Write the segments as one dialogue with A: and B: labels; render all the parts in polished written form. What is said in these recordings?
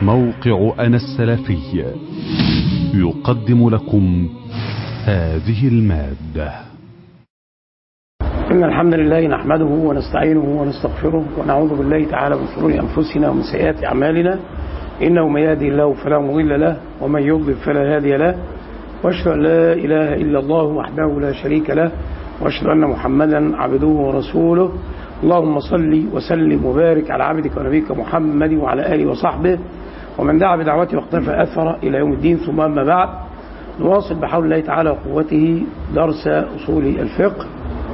A: موقع أنا السلفي يقدم لكم هذه المادة.
B: إن الحمد لله نحمده ونستعينه ونستغفره ونعوذ بالله تعالى من شرور أنفسنا ومن سيئات أعمالنا، إنه من يهده الله فلا مضل له ومن يضلل فلا هادي له، وأشهد أن لا إله إلا الله وحده لا شريك له، وأشهد أن محمدا عبده ورسوله. اللهم صل وسلم وبارك على عبدك ونبيك محمد وعلى آله وصحبه ومن دعا بدعوته واقتفى أثره إلى يوم الدين. ثم أما بعد، نواصل بحول الله تعالى وقوته درس أصول الفقه.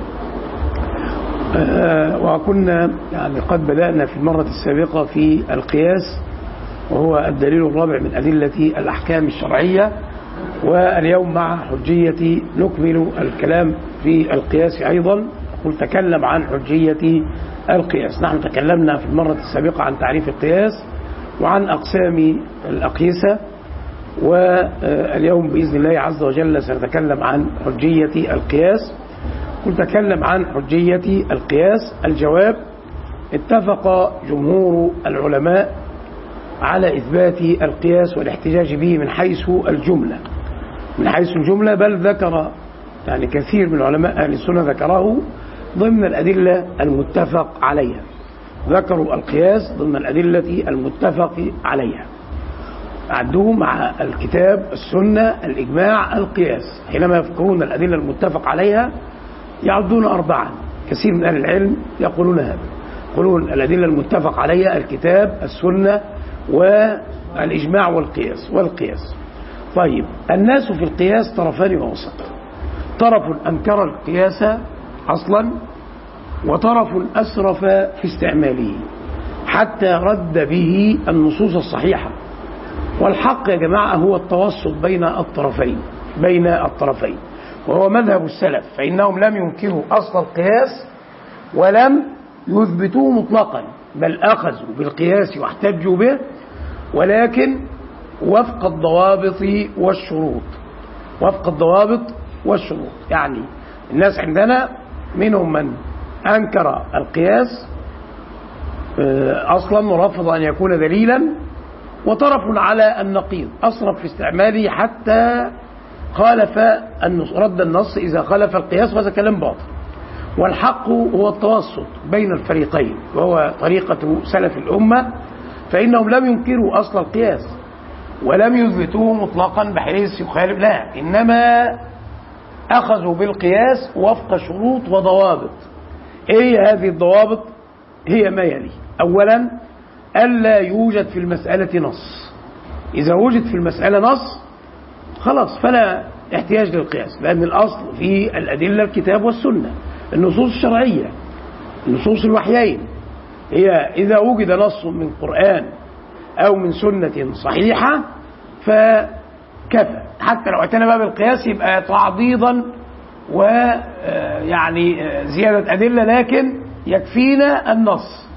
B: وكنا قد بدأنا في المرة السابقة في القياس، وهو الدليل الرابع من أدلة الأحكام الشرعية، واليوم مع حجية نكمل الكلام في القياس أيضا. نتكلم عن حجية القياس. نحن تكلمنا في المرة السابقة عن تعريف القياس وعن أقسام الأقيسة، واليوم بإذن الله عز وجل سنتكلم عن حجية القياس. نتكلم عن حجية القياس. الجواب: اتفق جمهور العلماء على إثبات القياس والاحتجاج به من حيث الجملة، بل ذكر كثير من علماء أهل السنة ذكره ضمن الأدلة المتفق عليها. ذكروا القياس ضمن الأدلة المتفق عليها، عدوه مع الكتاب، السنة، الإجماع، القياس. حينما يذكرون الأدلة المتفق عليها يعدون 4. كثير من أهل العلم يقولون هذا، يقولون الأدلة المتفق عليها الكتاب، السنة، والإجماع، والقياس. طيب، الناس في القياس طرفان ووسط: طرف أنكر القياس أصلا، وطرف أسرف في استعماله حتى رد به النصوص الصحيحة. والحق يا جماعة هو التوسط بين الطرفين، وهو مذهب السلف، فإنهم لم ينكروا أصل القياس ولم يثبتوه مطلقا، بل أخذوا بالقياس واحتجوا به، ولكن وفق الضوابط والشروط. يعني الناس عندنا منهم من أنكر القياس أصلا ورفض أن يكون دليلا، وطرف على النقيض أسرف في استعماله حتى خالف رد النص إذا خالف القياس، وهذا كلام باطل. والحق هو التوسط بين الفريقين، وهو طريقة سلف الأمة، فإنهم لم ينكروا أصل القياس ولم يثبتوه مطلقا بحيث يخالف، لا، إنما أخذوا بالقياس وفق شروط وضوابط. إيه هذه الضوابط؟ هي ما يلي: أولا، ألا يوجد في المسألة نص. إذا وجد في المسألة نص خلاص فلا احتياج للقياس، لأن الأصل في الأدلة الكتاب والسنة، النصوص الشرعية، النصوص الوحيين. هي إذا وجد نص من قرآن أو من سنة صحيحة فكفى، حتى لو اعتنى بقى بالقياس يبقى تعضيضا زيادة أدلة، لكن يكفينا النص.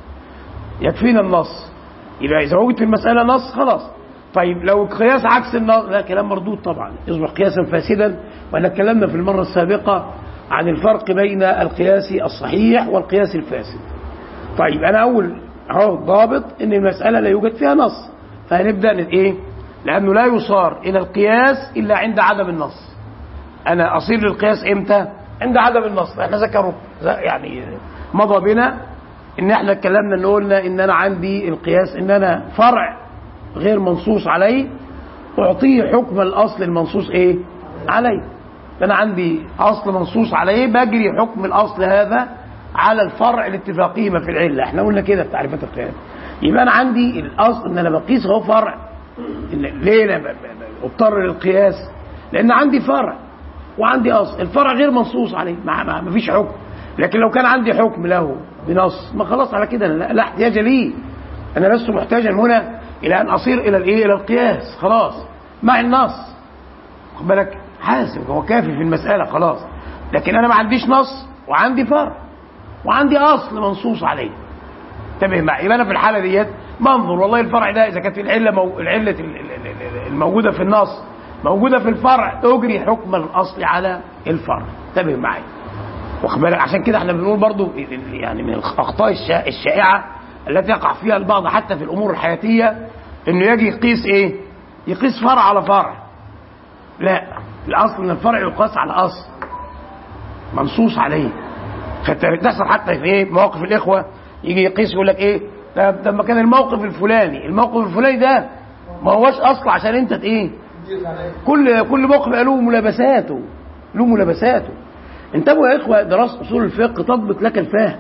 B: يبقى إذا وجد في المسألة نص خلاص. طيب لو القياس عكس النص، لا، كلام مردود طبعا، يصبح قياسا فاسدا. وأنا اتكلمنا في المرة السابقة عن الفرق بين القياس الصحيح والقياس الفاسد. طيب، أنا أول ضابط إن المسألة لا يوجد فيها نص، فهنبدأ إيه؟ لأنه لا يصار إلى القياس إلا عند عدم النص. أنا أصير للقياس إمتى؟ عند عدم النص. إحنا ذكروا مضى بنا إن إحنا اتكلمنا قلنا إن أنا عندي القياس إن أنا فرع غير منصوص عليه أعطيه حكم الأصل المنصوص عليه. أنا عندي أصل منصوص عليه بجري حكم الأصل هذا على الفرع لاتفاقهما في العلة. احنا قلنا كده في تعريفات القياس. يبقى أنا عندي الأصل إن أنا بقيس هو فرع. ليه أنا اضطر للقياس؟ لأن عندي فرع وعندي أصل، الفرع غير منصوص عليه، ما فيش حكم. لكن لو كان عندي حكم له بنص، ما خلاص على كده لا احتياج لي. أنا لست محتاجا هنا إلى أن أصير إلى القياس، خلاص مع النص. خد بالك، حاسب، هو كافي في المسألة خلاص. لكن أنا ما عنديش نص وعندي فرع وعندي أصل منصوص عليه. انتبه معي. يبقى أنا في الحالة ديت منظر والله الفرع ده إذا كانت العلة الموجودة في النص موجودة في الفرع، أجري حكم الأصل على الفرع. انتبه معي، واخد بالك. عشان كده احنا بنقول برضو من الأخطاء الشائعة التي يقع فيها البعض حتى في الأمور الحياتية، انه يجي يقيس ايه؟ يقيس فرع على فرع. لا، الاصل ان الفرع يقاس على اصل منصوص عليه. فتحصل حتى في ايه؟ مواقف الاخوه يجي يقيس يقول لك ايه؟ طب ما كان الموقف الفلاني ده ما هوش اصل عشان انت ايه؟ كل موقف له ملابساته. انتبهوا يا اخوه، دراسه اصول الفقه تضبط لك الفهم.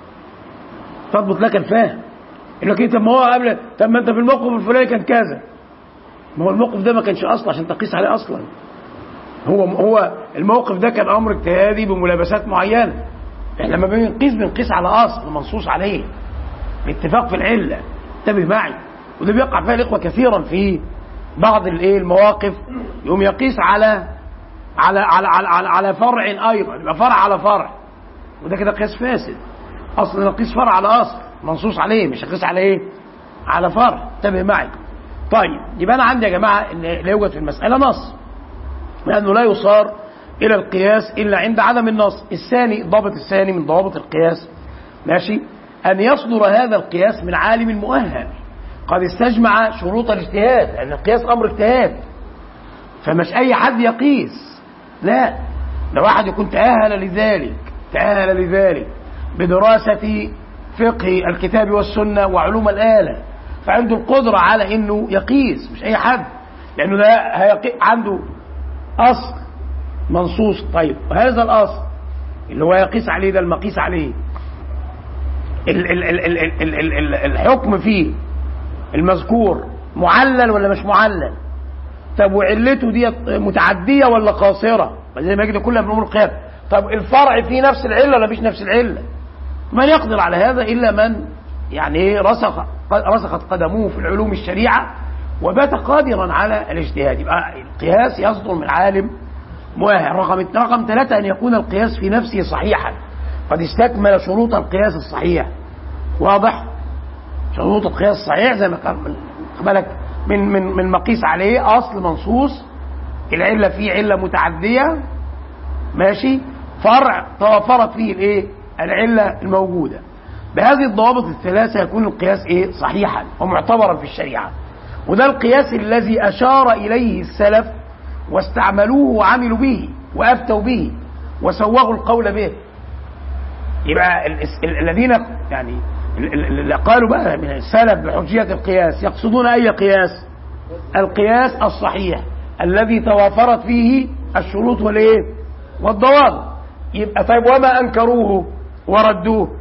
B: يقول لك ايه؟ طب ما هو قبل، طب ما انت في الموقف الفلاني كان كذا. ما هو الموقف ده ما كانش اصل عشان تقيس عليه اصلا. هو الموقف ده كان امر اجتهادي بملابسات معينه. احنا لما بنقيس على اصل منصوص عليه باتفاق في العله. انتبه معي. وده بيقع فيها الاخوه كثيرا في بعض المواقف، يقوم يقيس على فرع ايضا، يبقى فرع على فرع، وده كده قياس فاسد. اصلا نقيس فرع على اصل منصوص عليه، مش هقيس على ايه؟ على فرع. انتبه معي. طيب يبقى انا عندي يا جماعه ان لا يوجد في المساله نص، لانه لا يصار الى القياس الا عند عدم النص. الضابط الثاني من ضوابط القياس، ماشي، ان يصدر هذا القياس من عالم مؤهل قد استجمع شروط الاجتهاد، لان القياس امر اجتهاد، فمش اي حد يقيس. لا، ده واحد يكون تأهل لذلك بدراسة فقه الكتاب والسنة وعلوم الآلة، فعنده القدرة على انه يقيس، مش اي حد، لانه ده عنده اصل منصوص. طيب وهذا الاصل اللي هو يقيس عليه، ده المقيس عليه الحكم فيه المذكور معلل ولا مش معلل؟ طب وعلته دي متعدية ولا قاصرة؟ زي ما كده كلها بنقول القياس. طب الفرع فيه نفس العلة ولا مش نفس العلة؟ من يقدر على هذا إلا من يعني رسخت قدموه في العلوم الشريعة وبات قادرا على الاجتهاد. يبقى القياس يصدر من عالم مؤهل. رقم 3 أن يكون القياس في نفسه صحيحا، قد استكمل شروط القياس الصحيح. واضح؟ شروط القياس الصحيح زي ما قال بالك، من مقيس عليه اصل منصوص، العله فيه عله متعديه، ماشي، فرع توفرت فيه الايه؟ العله الموجوده. بهذه الضوابط الثلاثه يكون القياس ايه؟ صحيحا ومعتبرا في الشريعه. وده القياس الذي اشار اليه السلف واستعملوه وعملوا به وافتوا به وسوغوا القول به. يبقى الذين يعني اللي قالوا بقى من السلف بحجية القياس يقصدون أي قياس؟ القياس الصحيح الذي توافرت فيه الشروط والإيه؟ والضوابط. يبقى طيب وما أنكروه وردوه؟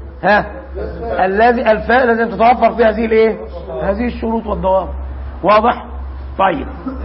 B: الذي لازم تتوفر فيه هذه الإيه؟ هذه الشروط والضوابط. واضح؟ طيب،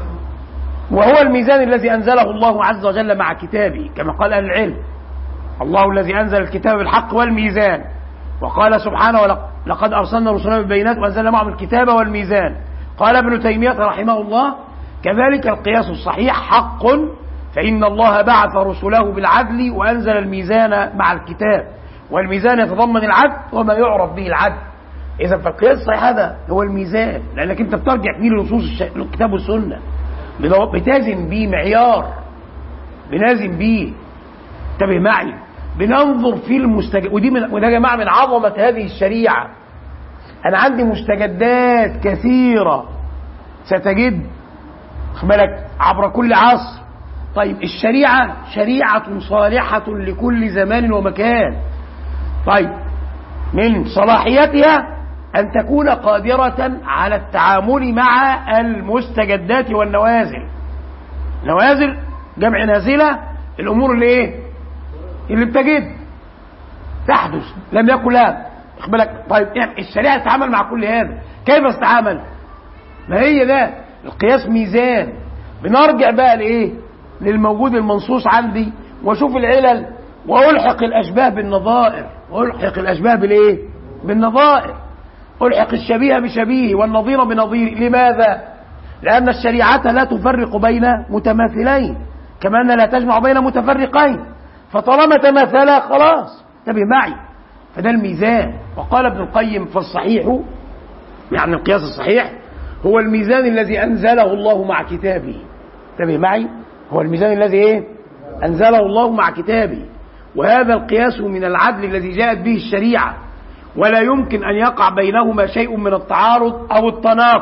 B: وهو الميزان الذي أنزله الله عز وجل مع كتابه كما قال أهل العلم. الله الذي أنزل الكتاب بالحق والميزان، وقال سبحانه لقد أرسلنا رسلنا بالبينات وأنزلنا معهم الكتاب والميزان. قال ابن تيمية رحمه الله كذلك القياس الصحيح حق، فإن الله بعث رسله بالعدل وأنزل الميزان مع الكتاب، والميزان يتضمن العدل وما يعرف به العدل. إذا فالقياس الصحيح هذا هو الميزان، لأنك أنت بترجع فيه لنصوص الكتاب والسنة، بتازن بيه معيار، بنازم بيه. انتبه معي، بننظر في وده يا جماعه من عظمه هذه الشريعه. انا عندي مستجدات كثيره ستجد بالك عبر كل عصر. طيب الشريعه شريعه صالحه لكل زمان ومكان. طيب من صلاحيتها ان تكون قادره على التعامل مع المستجدات والنوازل. نوازل جمع نازله، الامور اللي ايه؟ اللي بتجد تحدث لم يكن لها. بالك طيب يعني الشريعه تتعامل مع كل هذا، كيف تتعامل؟ ما هي ده القياس ميزان. بنرجع بقى لايه؟ للموجود المنصوص عندي واشوف العلل والحق الاشباه بالنظائر، بالايه؟ بالنظائر. الحق الشبيه بشبيه والنظير بنظير. لماذا؟ لان الشريعه لا تفرق بين متماثلين كما ان لا تجمع بين متفرقين، فطالما تماثلا خلاص. انتبه معي، فده الميزان. وقال ابن القيم فالصحيح يعني القياس الصحيح هو الميزان الذي أنزله الله مع كتابه. انتبه معي، هو الميزان الذي ايه؟ أنزله الله مع كتابه. وهذا القياس من العدل الذي جاءت به الشريعة، ولا يمكن أن يقع بينهما شيء من التعارض أو التناقض.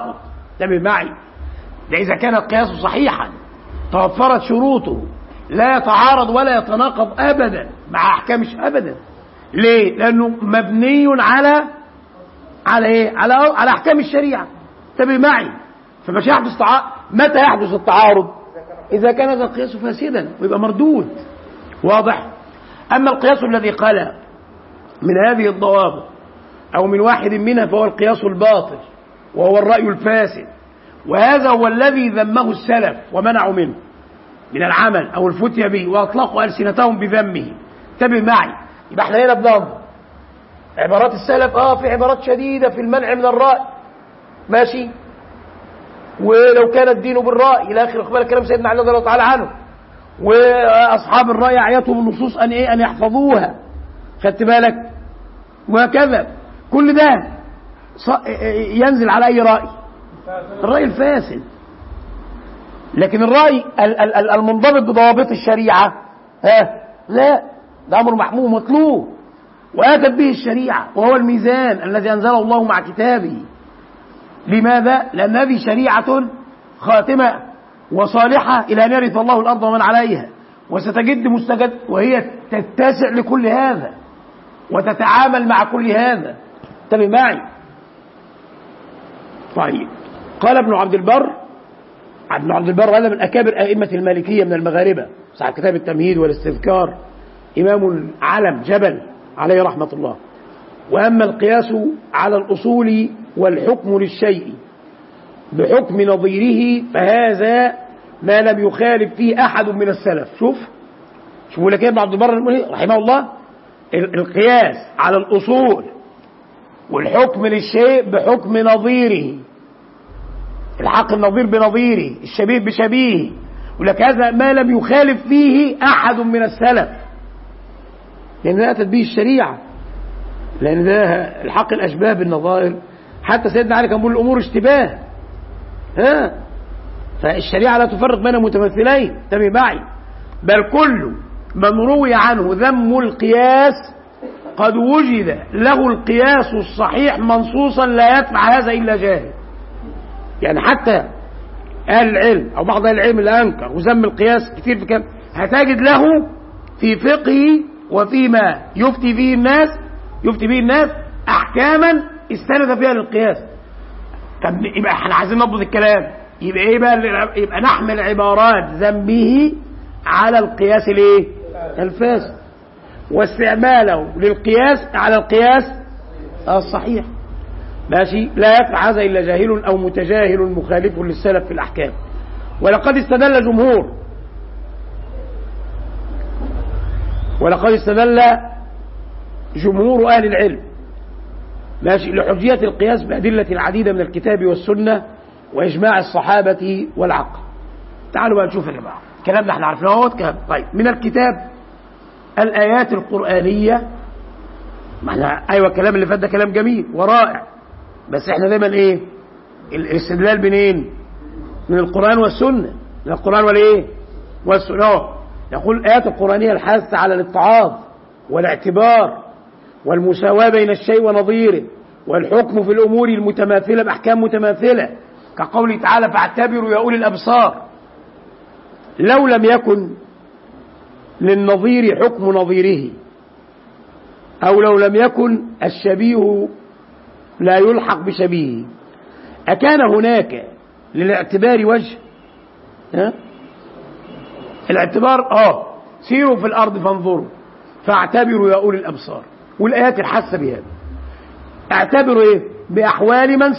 B: انتبه معي، ده إذا كان القياس صحيحا توفرت شروطه لا يتعارض ولا يتناقض أبدا مع أحكام أبدا. ليه؟ لأنه مبني على إيه؟ على أحكام الشريعة. انتبه معي، فمش يحدث متى يحدث التعارض؟ إذا كان هذا القياس فاسدا ويبقى مردود. واضح؟ أما القياس الذي قال من هذه الضوابط أو من واحد منها فهو القياس الباطل وهو الرأي الفاسد، وهذا هو الذي ذمه السلف ومنعوا منه من العمل أو الفتية به وأطلقوا ألسنتهم بذمه. انتبه معي، يبقى احنا هنا بننظر عبارات السلف. في عبارات شديدة في المنع من الرأي، ماشي، ولو كان الدين بالرأي إلى آخر إقبال كلام سيدنا علي رضي الله تعالى عنه، وأصحاب الرأي أعيتهم النصوص أن يحفظوها، خدت بالك؟ وهكذا كل ده ينزل على أي رأي؟ الرأي الفاسد. لكن الرأي المنضبط بضوابط الشريعة لا، ده أمر محمود مطلوب وآتت به الشريعة، وهو الميزان الذي أنزله الله مع كتابه. لماذا؟ لأن هذه شريعة خاتمة وصالحة إلى أن يرث الله الأرض ومن عليها، وستجد مستجد، وهي تتسع لكل هذا وتتعامل مع كل هذا. انتبه معي. طيب، قال ابن عبد البر هذا من أكابر أئمة المالكية من المغاربة، صاحب كتاب التمهيد والاستذكار، إمام علم جبل عليه رحمة الله. وأما القياس على الأصول والحكم للشيء بحكم نظيره فهذا ما لم يخالف فيه أحد من السلف. شوفوا لك ابن عبد البر رحمه الله، القياس على الأصول والحكم للشيء بحكم نظيره، الحق النظير بنظيره، الشبيه بشبيهه، ولك هذا ما لم يخالف فيه أحد من السلف، لأن أتت به الشريعة، لأن ده الحق الأشباه بالنظائر. حتى سيدنا علي كان بيقول الأمور اشتباه، فالشريعة لا تفرق بين متمثلين. انتبه معي، بل كل من روي عنه ذم القياس قد وجد له القياس الصحيح منصوصا لا يتبع هذا إلا جاهل. يعني حتى أهل العلم أو بعض أهل العلم اللي أنكر وذم القياس كتير في كلام، هتجد له في فقهه وفيما يفتي به الناس أحكاما استند فيها للقياس. طب يبقى احنا عايزين نضبط الكلام، يبقى ايه بقى؟ يبقى نحمل عبارات ذنبه على القياس الايه؟ الفاسد، واستعماله للقياس على القياس الصحيح. ماشي، لا يفعل هذا الا جاهل او متجاهل مخالف للسلف في الاحكام. ولقد استدل جمهور اهل العلم، ماشي، لحجية القياس بأدلة عديدة من الكتاب والسنة وإجماع الصحابة والعقل. تعالوا بقى نشوف يا جماعة الكلام ده احنا عرفناه كلام. طيب، من الكتاب الآيات القرآنية، ما احنا أيوة الكلام اللي فات ده كلام جميل ورائع، بس احنا دايما ايه الاستدلال منين؟ من القرآن والسنة، من القرآن والايه والسنة. يقول الآيات القرآنية الحث على الاتعاظ والاعتبار والمساواة بين الشيء ونظيره، والحكم في الأمور المتماثلة بأحكام متماثلة، كقوله تعالى فاعتبروا يا أولي الأبصار. لو لم يكن للنظير حكم نظيره، أو لو لم يكن الشبيه لا يلحق بشبيهه، أكان هناك للاعتبار وجه؟ الاعتبار سيروا في الأرض فانظروا فاعتبروا يا أولي الأبصار، والآيات الحاسة بهذا. اعتبروا ايه؟ بأحوال من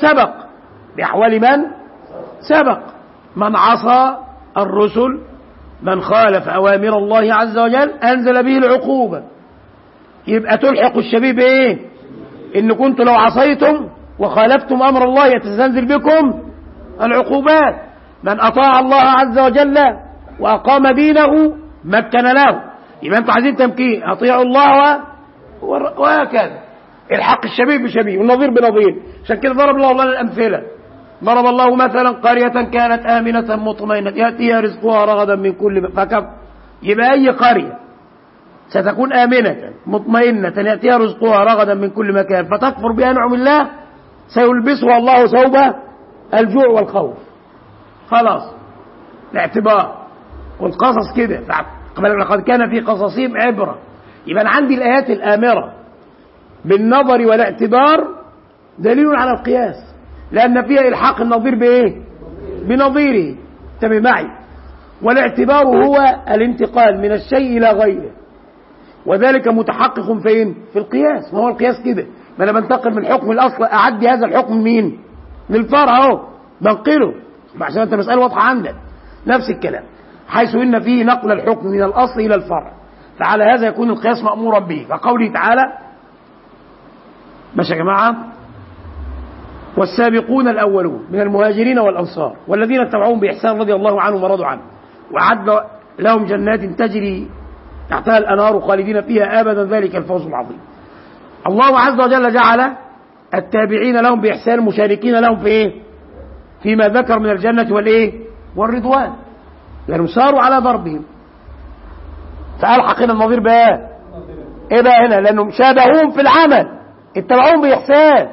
B: سبق، من عصى الرسل، من خالف أوامر الله عز وجل أنزل به العقوبة. يبقى تلحق الشبيه بايه؟ إن كنتم لو عصيتم وخالفتم أمر الله يتزلزل بكم العقوبات. من أطاع الله عز وجل وأقام دينه مكن له. يبقى أنتم عايزين تمكين، أطيعوا الله وهكذا. الحق الشبيه بشبيه والنظير بنظير. عشان كده ضرب الله لنا الأمثلة. ضرب الله مثلا قرية كانت آمنة مطمئنة يأتيها رزقها رغدا من كل فكف. يبقى أي قرية ستكون آمنة مطمئنة يأتيها رزقها رغدا من كل مكان فتكفر بأنعم الله سيلبسها الله ثوب الجوع والخوف. خلاص الاعتبار والقصص كده، لقد كان في قصصهم عبرة. يبقى عندي الآيات الآمرة بالنظر والاعتبار دليل على القياس، لأن فيها إلحاق النظير بإيه؟ بنظيره. انتبه معي. والاعتبار هو الانتقال من الشيء إلى غيره، وذلك متحقق فين؟ في القياس. ما هو القياس كده، ما أنا بنتقل من حكم الأصل، أعدي هذا الحكم مين؟ للفرع أهو، بنقله عشان أنت مسألة واضحة عندك. نفس الكلام حيث إن فيه نقل الحكم من الأصل إلى الفرع، فعلى هذا يكون القياس مأمورا به. فقوله تعالى ماشي يا جماعة: والسابقون الأولون من المهاجرين والأنصار والذين اتبعوهم بإحسان رضي الله عنهم ورضوا عنه وأعد لهم جنات تجري تحتها الأنهار خالدين فيها أبدا ذلك الفوز العظيم. الله عز وجل جعل التابعين لهم بإحسان مشاركين لهم في إيه؟ فيما ذكر من الجنة والإيه؟ والرضوان، لأنهم ساروا على ضربهم. فألحق هنا النظير بقى إيه بقى هنا؟ لأنهم شابهوهم في العمل، اتبعوهم بإحسان،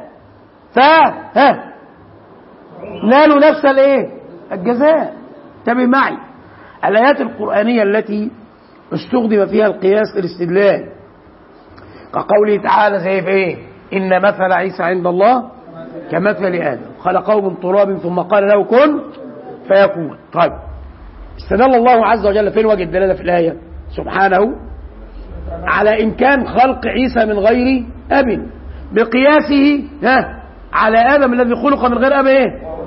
B: نالوا نفس الإيه؟ الجزاء. انتبه معي. الآيات القرآنية التي استخدم فيها القياس الاستدلال كقوله تعالى زي في إيه؟ إن مثل عيسى عند الله كمثل آدم خلقه من تراب ثم قال له كن فيكون. طيب استدل الله عز وجل فين وجه الدلالة في الآية؟ سبحانه على إمكان خلق عيسى من غير أب بقياسه على آدم الذي خلق من غير أب إيه؟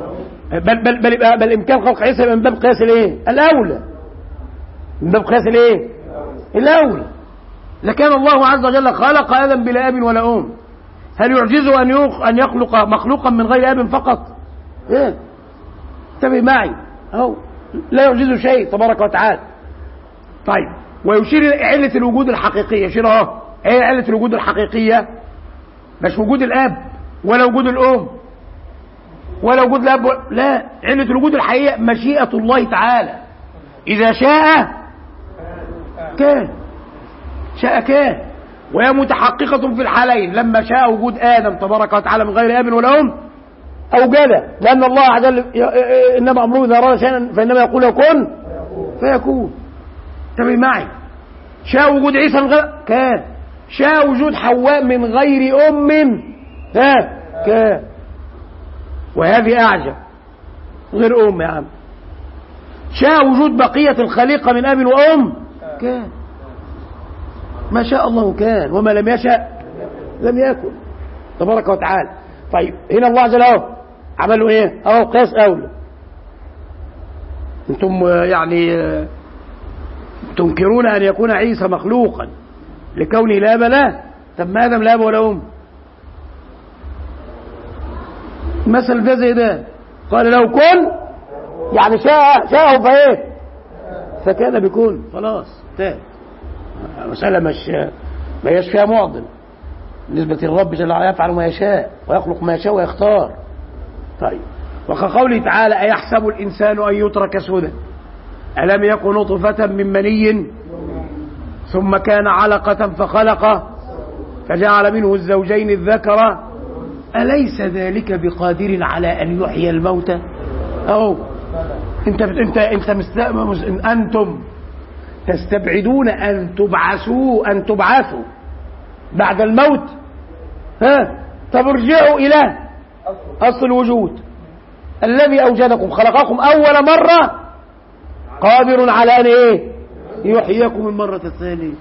B: بل إمكان خلق عيسى من باب قياس الإيه؟ الأولى، من باب قياس الإيه؟ الأولى. لكان الله عز وجل خلق آدم بلا أب ولا أم، هل يعجزه أن يخلق مخلوقا من غير أب فقط؟ إيه؟ انتبه معي أهو، لا يعجزه شيء تبارك وتعالى. طيب ويشير علة الوجود الحقيقية، يشير اهو ايه علة الوجود الحقيقية؟ مش وجود الأب ولا وجود الأم ولا وجود الأب لا، علة الوجود الحقيقية مشيئة الله تعالى، إذا شاء كان، شاء كان، وهي متحققة في الحالين. لما شاء وجود آدم تبارك وتعالى من غير أب ولا أم أوجده، لأن الله عز وجل إنما أمره إذا أراد شيئا فإنما يقول له كن فيكون. انتبه معي. شاء وجود عيسى من غير كان، شاء وجود حواء من غير أم كان، وهذه أعجب غير أم يا عم. شاء وجود بقية الخليقة من أب وأم كان، ما شاء الله كان وما لم يشاء لم يكن تبارك وتعالى. طيب هنا الله عز وجل عملوا ايه؟ قياس أولى. انتم يعني تنكرون أن يكون عيسى مخلوقا لكونه لا أب له، طب ما آدم لا أب ولا أم؟ مثل ده زي ده، قال له كن يعني شاءه فايه فكان بكون، خلاص انتهى. مسألة ما هيش فيها معضل بالنسبة للرب جل وعلا، يفعل ما يشاء ويخلق ما يشاء ويختار. طيب وكقوله تعالى أيحسب الإنسان أن يترك سدى ألم يكن نطفة من مني ثم كان علقة فخلق فجعل منه الزوجين الذكر أليس ذلك بقادر على أن يحيي الموتى؟ أنتم تستبعدون أن تبعثوا بعد الموت. طب ارجعوا إلى أصل الوجود الذي أوجدكم خلقكم أول مرة، قادر على أن إيه؟ يحييكم المرة الثانية.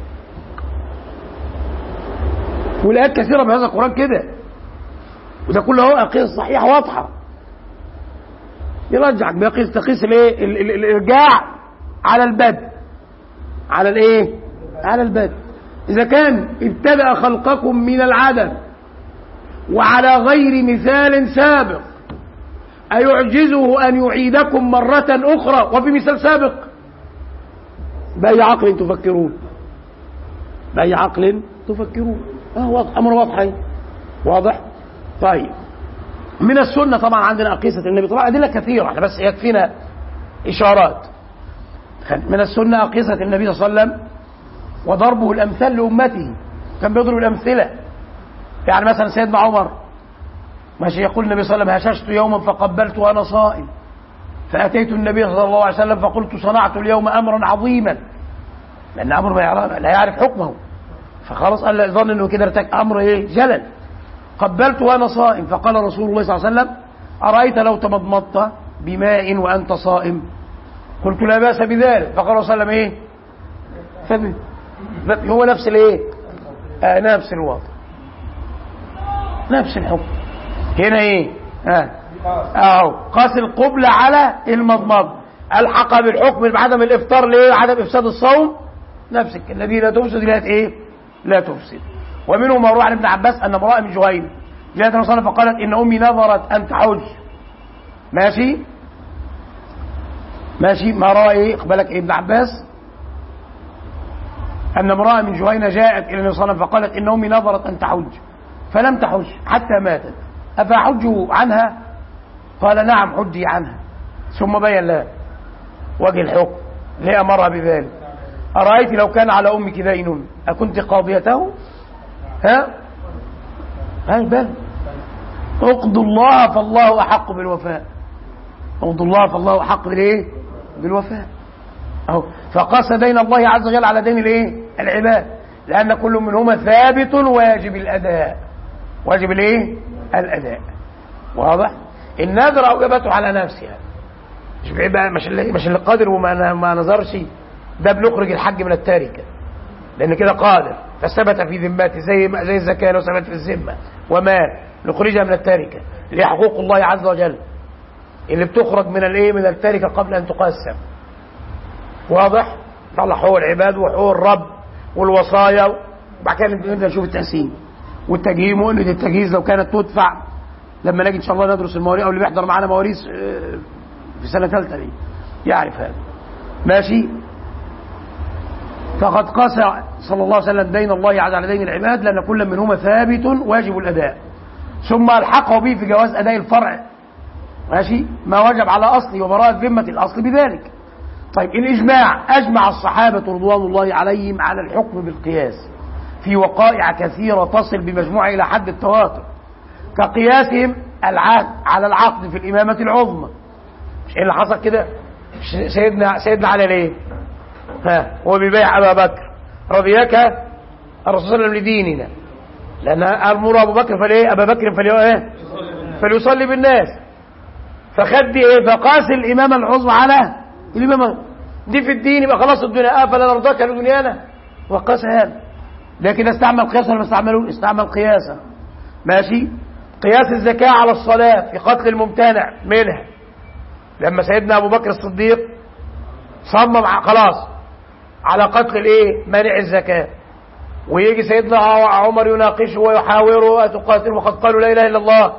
B: والآيات كثيرة بهذا القرآن كده، وده كله هو أقيس صحيحة واضحة. يرجعك تقيس الايه؟ الارجاع على البدء، على الايه؟ على البدء. اذا كان ابتدأ خلقكم من العدم وعلى غير مثال سابق، أيعجزه أن يعيدكم مرة أخرى وفي مثال سابق؟ بأي عقل تفكرون؟ بأي عقل تفكرون؟ واضح، أمر واضح واضح. طيب من السنة طبعا عندنا أقيسة النبي، طبعا أدلة كثيرة بس يكفينا إشارات. من السنة أقيسة النبي صلى الله عليه وسلم وضربه الأمثال لأمته، كان بيضرب الأمثلة. يعني مثلا سيدنا عمر ماشي. يقول النبي صلى الله عليه وسلم: هششت يوما فقبلت وأنا صائم، فأتيت النبي صلى الله عليه وسلم فقلت: صنعت اليوم أمرا عظيما، لأن أمر لا يعرف حكمه، فخلاص قال ظن أنه كده ارتكب أمر جلل. قبلت وأنا صائم، فقال رسول الله صلى الله عليه وسلم: أرأيت لو تمضمضت بماء وأنت صائم؟ قلت: لا بأس بذلك. فقال صلى الله عليه وسلم: هو نفس نفس الوضع، نفس الحكم هنا قاس القبلة على المضمض، الحق بالحكم بعدم الافطار ليه؟ عدم افساد الصوم، نفس الذي لا تفسد لا تفسد. ومنه ما روى عن ابن عباس ان امرأة من جهينة جاءت الرسول صلى الله عليه وسلم فقالت: ان امي نظرت ان تحج. ماشي. ما روى اقبلك ابن عباس ان امرأة من جهينة جاءت الى النبي صلى الله عليه وسلم فقالت: ان امي نظرت ان تحج فلم تحج حتى ماتت، افحج عنها؟ قال: نعم حجي عنها. ثم بين لها وجه الحكم ليه امرها بذلك: أرأيت لو كان على أمك دين أكنت قاضيته؟ بل اقضوا الله فالله أحق بالوفاء، اقضوا الله فالله أحق بالوفاء. فقاس دين الله عز وجل على دين العباد، لأن كل منهما ثابت واجب الأداء، الأداء. واضح؟ النذر أوجبته على نفسها، مش اللي قادر وما نظرش، ده بنخرج الحج من التاركة لأن كده قادر فثبت في ذمته زي الزكاة لو ثبت في الذمة، ومال نخرجها من التاركة اللي حقوق الله عز وجل اللي بتخرج من من التاركة قبل أن تقسم. واضح؟ طلع حقوق العباد وحقوق الرب والوصايا، وبعد كده نبدأ نشوف التقسيم والتجهيم وقلة التجهيز لو كانت تدفع لما نجي إن شاء الله ندرس المواريث، أو اللي بيحضر معانا مواريث في سنة ثالثة دي يعرف هذا. ماشي. فقد قاس صلى الله عليه وسلم دين الله على دين العباد لأن كل منهما ثابت واجب الأداء، ثم الحقه به في جواز أداء الفرع ماشي ما وجب على أصله وبراءة ذمة الأصل بذلك. طيب الإجماع: أجمع الصحابة رضوان الله عليهم على الحكم بالقياس في وقائع كثيرة تصل بمجموعة إلى حد التواتر، كقياسهم العهد على العقد في الإمامة العظمى. مش إيه اللي حصل كده؟ سيدنا علي ليه؟ هو بيبايع أبا بكر: رضيك الرسول صلى الله عليه وسلم لديننا، لأن أمر أبو بكر أبا بكر فليصلي بالناس، فخد فقاس الإمامة العظمى على الإمامة دي في الدين، يبقى خلاص الدنيا فلا نرضاك لدنيانا، وقاس هذا. لكن استعمل قياسا ولا ما استعملوش؟ استعمل قياسا. ماشي. قياس الزكاة على الصلاة في قتل الممتنع منها، لما سيدنا أبو بكر الصديق صمم خلاص على قتل مانع الزكاة، ويجي سيدنا عمر يناقشه ويحاوره: أتقاتل وقد قالوا لا إله إلا الله؟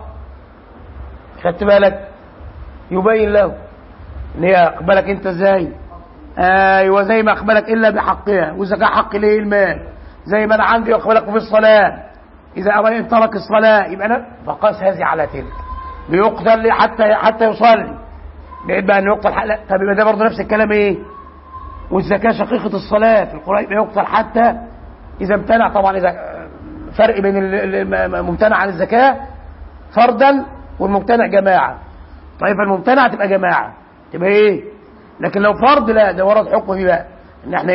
B: خدت بالك؟ يبين له ان هي اقبلك انت ازاي؟ ايوه زي ما اقبلك الا بحقها، والزكاه حق ليه المال، زي ما انا عندي اقبلك في الصلاه، اذا ابى ترك الصلاه يبقى انا فقاس هذه على تلك، بيقتل حتى يصلي، بعيد بقى انه يقتل لا. طب يبقى ده برضه نفس الكلام والزكاه شقيقه الصلاه في القران، يبقى يقتل حتى اذا امتنع. طبعا اذا فرق بين الممتنع عن الزكاه فردا والممتنع جماعه. طيب الممتنع تبقى جماعه، تبقى لكن لو فرض لا، ده ورد حكم فيه بقى ان احنا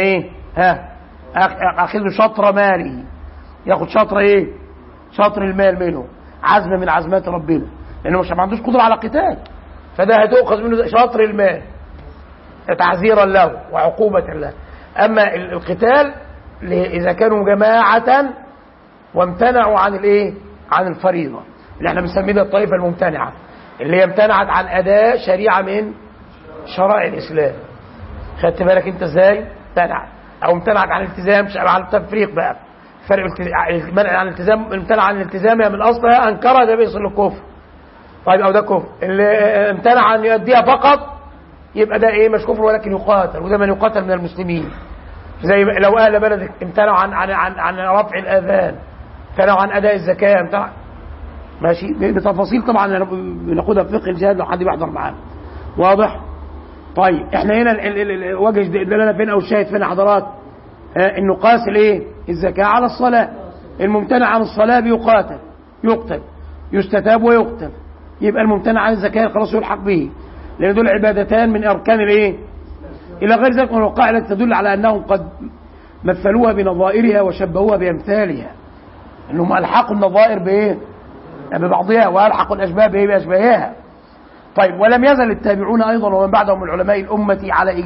B: اخذ له شطر ماله، ياخد شطر شطر المال منه، عزم من عزمات ربنا، لانه مش ما عندوش قدره على قتال، فده هتؤخذ منه شطر المال تعزيرا له وعقوبه له. اما القتال اذا كانوا جماعه وامتنعوا عن عن الفريضه اللي احنا بنسميها الطائفه الممتنعه، اللي هي امتنعت عن اداء شريعه من شرائع الاسلام. خدت بالك انت ازاي؟ امتنعت او امتنعت عن الالتزام، على التفريق بقى فرق المنع عن الالتزام، امتنع عن الالتزامها من اصلها انكرها، ده بيصل للكفر. طيب او ده كفر. اللي امتنع عن يؤديها فقط يبقى ده مش كفر ولكن يقاتل، وده من يقاتل من المسلمين. زي لو اهل بلدك امتنعوا عن رفع الاذان، امتنعوا عن اداء الزكاه، امتنع ماشي بتفاصيل طبعا بناخدها في فقه الجهاد لو حد بيحضر معانا. واضح؟ طيب احنا هنا وجه الدلاله فين او الشاهد فين يا حضرات؟ انه قاس الزكاه على الصلاه، الممتنع عن الصلاه بيقاتل يقتل. يستتاب ويقتل، يبقى الممتنع عن الزكاة خلاص يلحق به، لأن دول عبادتان من أركان الإيه؟ إلى غير ذلك من الوقائع التي تدل على أنهم قد مثلوها بنظائرها وشبهوها بأمثالها، أنهم ألحقوا النظائر بإيه؟ ببعضها، وألحقوا الأشباه بإيه؟ بأشباهها. طيب، ولم يزل التابعون أيضا ومن بعدهم من علماء الأمة على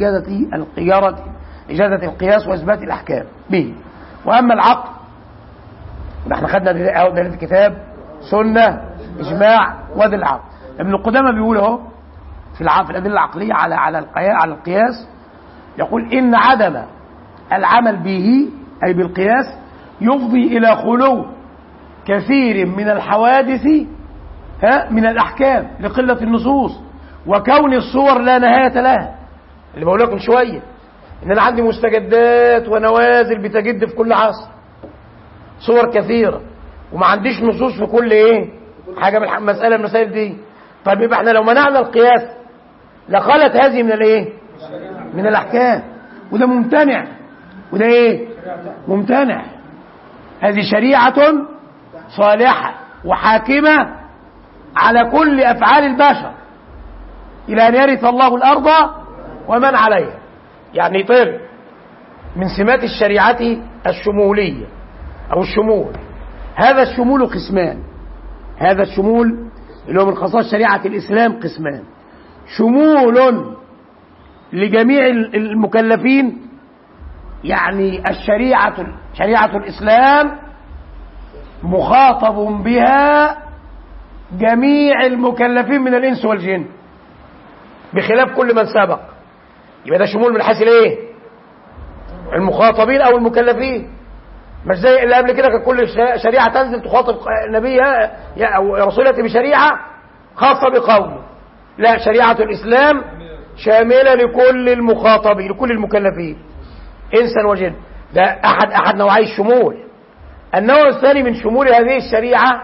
B: إجازة القياس وإثبات الأحكام به. وأما العقل، نحن خدنا دليل الكتاب سنة إجماع وادي العقل. ابن قدامة بيقول اهو في الأدلة العقلية على القياس، يقول إن عدم العمل به أي بالقياس يفضي إلى خلو كثير من الحوادث من الأحكام لقلة النصوص وكون الصور لا نهاية لها، اللي بقول لكم شوية إن أنا عندي مستجدات ونوازل بتجد في كل عصر، صور كثيرة، وما عنديش نصوص في كل حاجة من مسألة من المسائل دي. طيب يبقى احنا لو منعنا القياس لخلت هذه من من الأحكام، وده ممتنع، وده ممتنع. هذه شريعة صالحة وحاكمة على كل أفعال البشر إلى أن يرث الله الأرض ومن عليها. يعني طيب، من سمات الشريعة الشمولية أو الشمول. هذا الشمول قسمان، هذا الشمول اللي هو من خصائص شريعة الإسلام قسمان: شمول لجميع المكلفين، يعني شريعة الإسلام مخاطب بها جميع المكلفين من الإنس والجن بخلاف كل من سبق. يبقى ده شمول من حيث المخاطبين أو المكلفين، مش زي اللي قبل كده كان كل شريعة تنزل تخاطب نبيها أو رسولته بشريعة خاصة بقومه. لا، شريعة الإسلام شاملة لكل المخاطبين لكل المكلفين إنسا وجن. ده أحد نوعي الشمول. النوع الثاني من شمول هذه الشريعة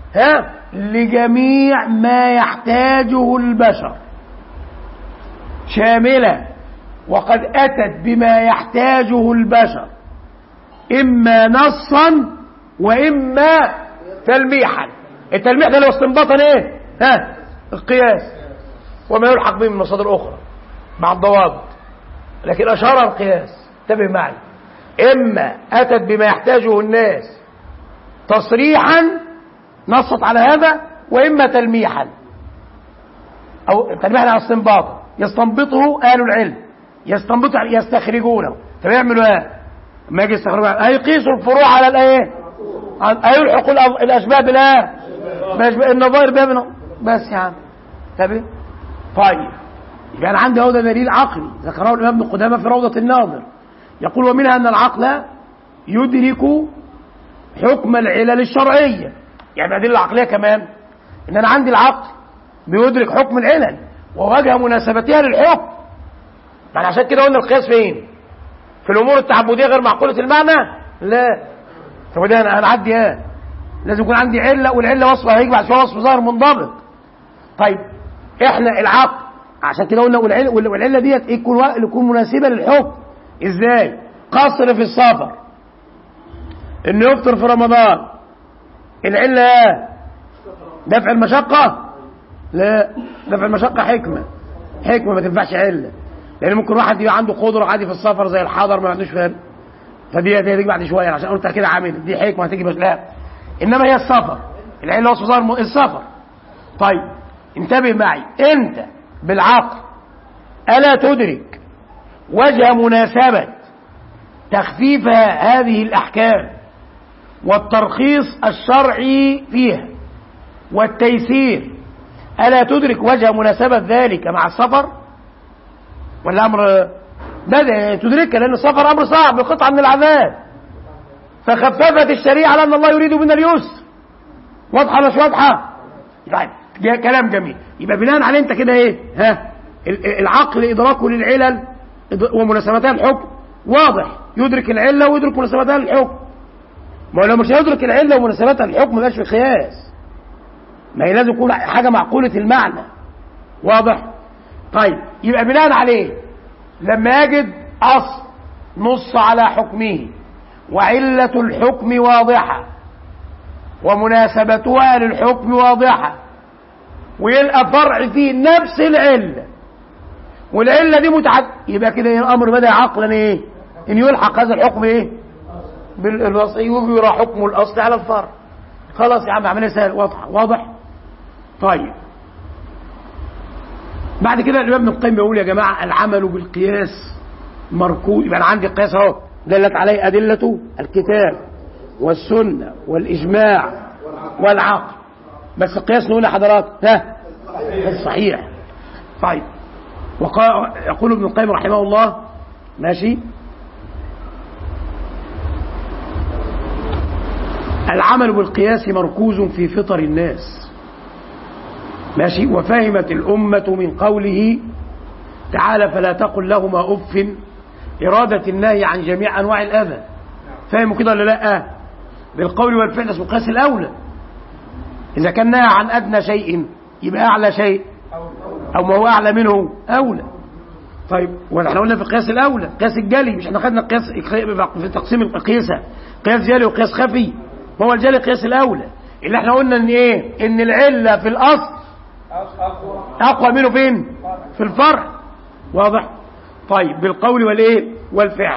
B: لجميع ما يحتاجه البشر، شاملة وقد أتت بما يحتاجه البشر إما نصا وإما تلميحا. التلميح ده لو استنباطا القياس وما يلحق به من مصادر أخرى مع الضوابط، لكن أشار القياس. انتبه معي، إما أتت بما يحتاجه الناس تصريحا نصت على هذا، وإما تلميحا أو تلميحا على استنباطا يستنبطه أهل العلم، يستخرجونه. طب يعملوا ما يجي يستخرجوا هيقيسوا الفروع على هيلحقوا الأسباب النظائر بها بس يا عم. طيب، يبقى أنا عندي هذا دليل عقلي ذكره الإمام ابن قدامة في روضة الناظر، يقول: ومنها أن العقل يدرك حكم العلل الشرعية. يعني الأدلة العقلية كمان إن أنا عندي العقل بيدرك حكم العلل ووجه مناسبتها للحكم. يعني عشان كده قلنا القياس فين؟ في الأمور التعبدية غير معقولة المعنى؟ لا. طب ده أنا هنعدي لازم يكون عندي علة، والعلة وصفها هيجي بعد شوية وصف ظاهر منضبط. طيب، إحنا العقل عشان كده قلنا والعلة ديت يكون مناسبة للحكم. إزاي؟ قصر في السفر، إنه يفطر في رمضان، العلة دفع المشقة؟ لا، دفع المشقة حكمة ما تنفعش علة، لأن ممكن واحد يبقى عنده قدرة عادي في السفر زي الحضر ما عندوش فرق، فدي هتيجي بعد شوية عشان قلت كده عامل دي حكمة هتيجي بس. لا، إنما هي السفر، العلة وصف ظاهر السفر. طيب، انتبه معي، أنت بالعقل ألا تدرك وجه مناسبة تخفيف هذه الأحكام والترخيص الشرعي فيها والتيسير؟ ألا تدرك وجه مناسبة ذلك مع السفر؟ ولا أمر بدأ تدركه، لأن السفر أمر صعب بقطعة من العذاب، فخففت الشريعة لأن الله يريد من اليسر. واضحة مش واضحة؟ يبقى كلام جميل. يبقى بناء عليه أنت كده العقل إدراكه للعلل ومناسبتها الحكم واضح، يدرك العلة ويدرك مناسبتها الحكم. ما لو مش هيدرك العلة ومناسبتها الحكم ما يبقاش في قياس، ما هي لازم يكون حاجة معقولة المعنى. واضح؟ طيب، يبقى بناء عليه لما يجد أصل نص على حكمه وعلة الحكم واضحة ومناسبتها للحكم واضحة، ويلقى فرع فيه نفس العلة والعلة دي يبقى كده الأمر بدأ عقلا إيه؟ إن يلحق هذا الحكم إيه؟ بالأصل، يرى حكم الأصل على الفرع. خلاص يا عم عملية سهل واضح. طيب بعد كده الإمام ابن القيم بيقول يا جماعة العمل بالقياس مركوز. يبقى أنا عندي القياس أهو دلت عليه أدلة الكتاب والسنة والإجماع والعقل، بس القياس نقول لحضرات الصحيح. طيب يقول ابن القيم رحمه الله ماشي العمل بالقياس مركوز في فطر الناس ماشي، وفهمت الأمة من قوله تعالى فلا تقل لهما أف إرادة النهي عن جميع أنواع الأذى. فهموا كده ولا لا؟ بالقول والفعل اسمه القياس الأولى. إذا كان نهى عن أدنى شيء يبقى أعلى شيء أو ما هو أعلى منه أولى. طيب ونحن قلنا في القياس الأولى قياس الجلي، مش احنا خدنا القياس في تقسيم القياسة قياس جلي وقياس خفي. ما هو الجلي قياس الأولى اللي احنا قلنا ان ايه؟ ان العلة في الأصل أقوى منه فين؟ في الفرع. واضح؟ طيب بالقول والايه؟ والفعل.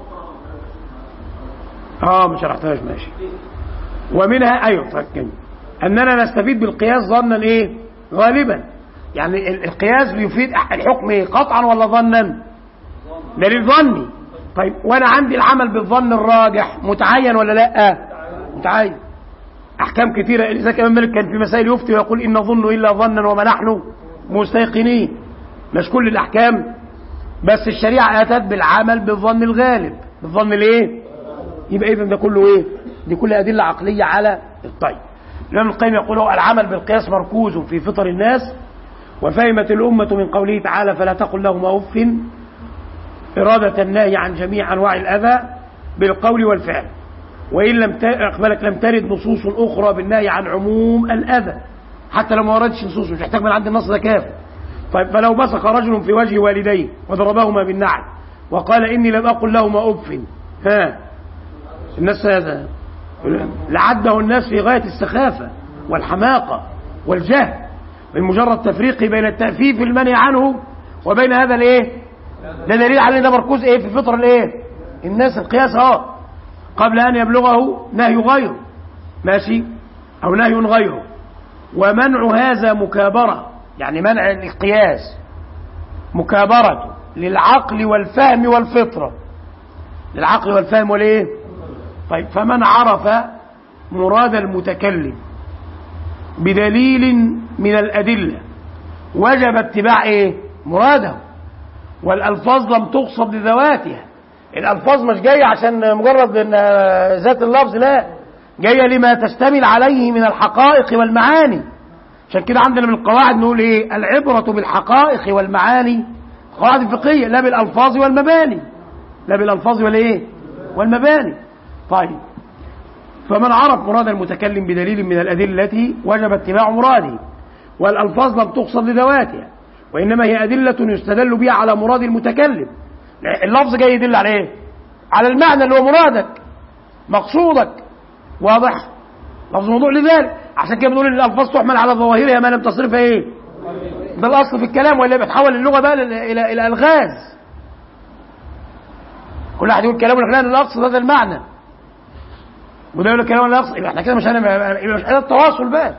B: ما شرحتهاش ماشي. ومنها ايوه فكني اننا نستفيد بالقياس ظنا ايه؟ غالبا. يعني القياس بيفيد الحكم ايه؟ قطعا ولا ظنا؟ دليل ظني. طيب وانا عندي العمل بالظن الراجح متعين ولا لا؟ متعين. احكام كثيره اذا كان مالك كان في مسائل يفتي ويقول ان نظن الا ظنا وما نحن مستيقنين. مش كل الاحكام، بس الشريعه اتت بالعمل بالظن الغالب. بالظن الايه؟ يبقى اذا ده كله ايه؟ دي كل ادله عقليه على الطيب. الإمام القيم يقول العمل بالقياس مركوز في فطر الناس، وفهمت الأمة من قوله تعالى فلا تقل لهما أف إرادة النهي عن جميع أنواع الأذى بالقول والفعل، وإن لم ترد نصوص أخرى بالنهي عن عموم الأذى، حتى لو ما وردش نصوص مش محتاج من عند النص ده كافي. طيب فلو بصق رجل في وجه والديه وضربهما بالنعل وقال إني لم أقل لهما أف الناس هذا لعده الناس في غاية السخافة والحماقة والجهل من مجرد تفريق بين التأفيف المنع عنه وبين هذا الايه؟ ده دليل على ان ده مركوز ايه؟ في فطر الايه؟ الناس القياس قبل ان يبلغه نهي غيره ماشي او نهي غيره. ومنع هذا مكابرة، يعني منع القياس مكابرة للعقل والفهم والفطرة. للعقل والفهم والايه؟ طيب فمن عرف مراد المتكلم بدليل من الأدلة وجب اتباع ايه؟ مراده. والألفاظ لم تقصد لذواتها. الألفاظ مش جاية عشان مجرد ان ذات اللفظ، لا، جاية لما تشتمل عليه من الحقائق والمعاني. عشان كده عندنا من القواعد نقول ايه؟ العبرة بالحقائق والمعاني، قواعد فقهية، لا بالألفاظ والمباني، لا بالألفاظ والايه؟ والمباني. طيب فمن عرف مراد المتكلم بدليل من الأدلة وجب اتباع مراده، والألفاظ لم تقصد لذواتها، وإنما هي أدلة يستدل بها على مراد المتكلم. اللفظ جاي يدل على ايه؟ على المعنى اللي هو مرادك مقصودك. واضح؟ لفظ موضوع لذلك. عشان كده بنقول ان الألفاظ تحمل على ظواهرها ما لم تصرفها ايه؟ ده الأصل في الكلام، ولا بتحول اللغة بقى إلى ألغاز. كل واحد يقول كلام ولا الأقصد هذا المعنى، وده يقول كلام ولا الأقصد، احنا كده مش هنبقى التواصل بقى.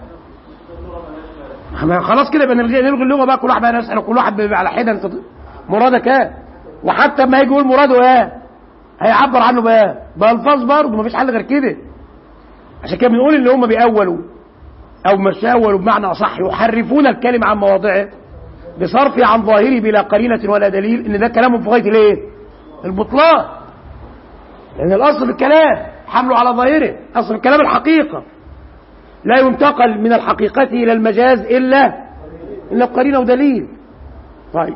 B: خلاص كده يبقى نلغي اللغة بقى. كل واحد بقى يسأل، كل واحد على حدة انت مرادك ايه؟ وحتى ما يجي يقول مراده ايه هيعبر عنه بألفاظ برضه، مفيش حل غير كده. عشان كده بنقول ان هم بيأولوا او مش يأولوا بمعنى اصح يحرفون الكلمة عن مواضعه بصرفه عن ظاهره بلا قرينة ولا دليل، ان ده كلامهم في غاية الايه؟ البطلان. لان الاصل في الكلام حمله على ظاهره، اصل الكلام الحقيقة، لا ينتقل من الحقيقة الى المجاز الا قرينة ودليل. طيب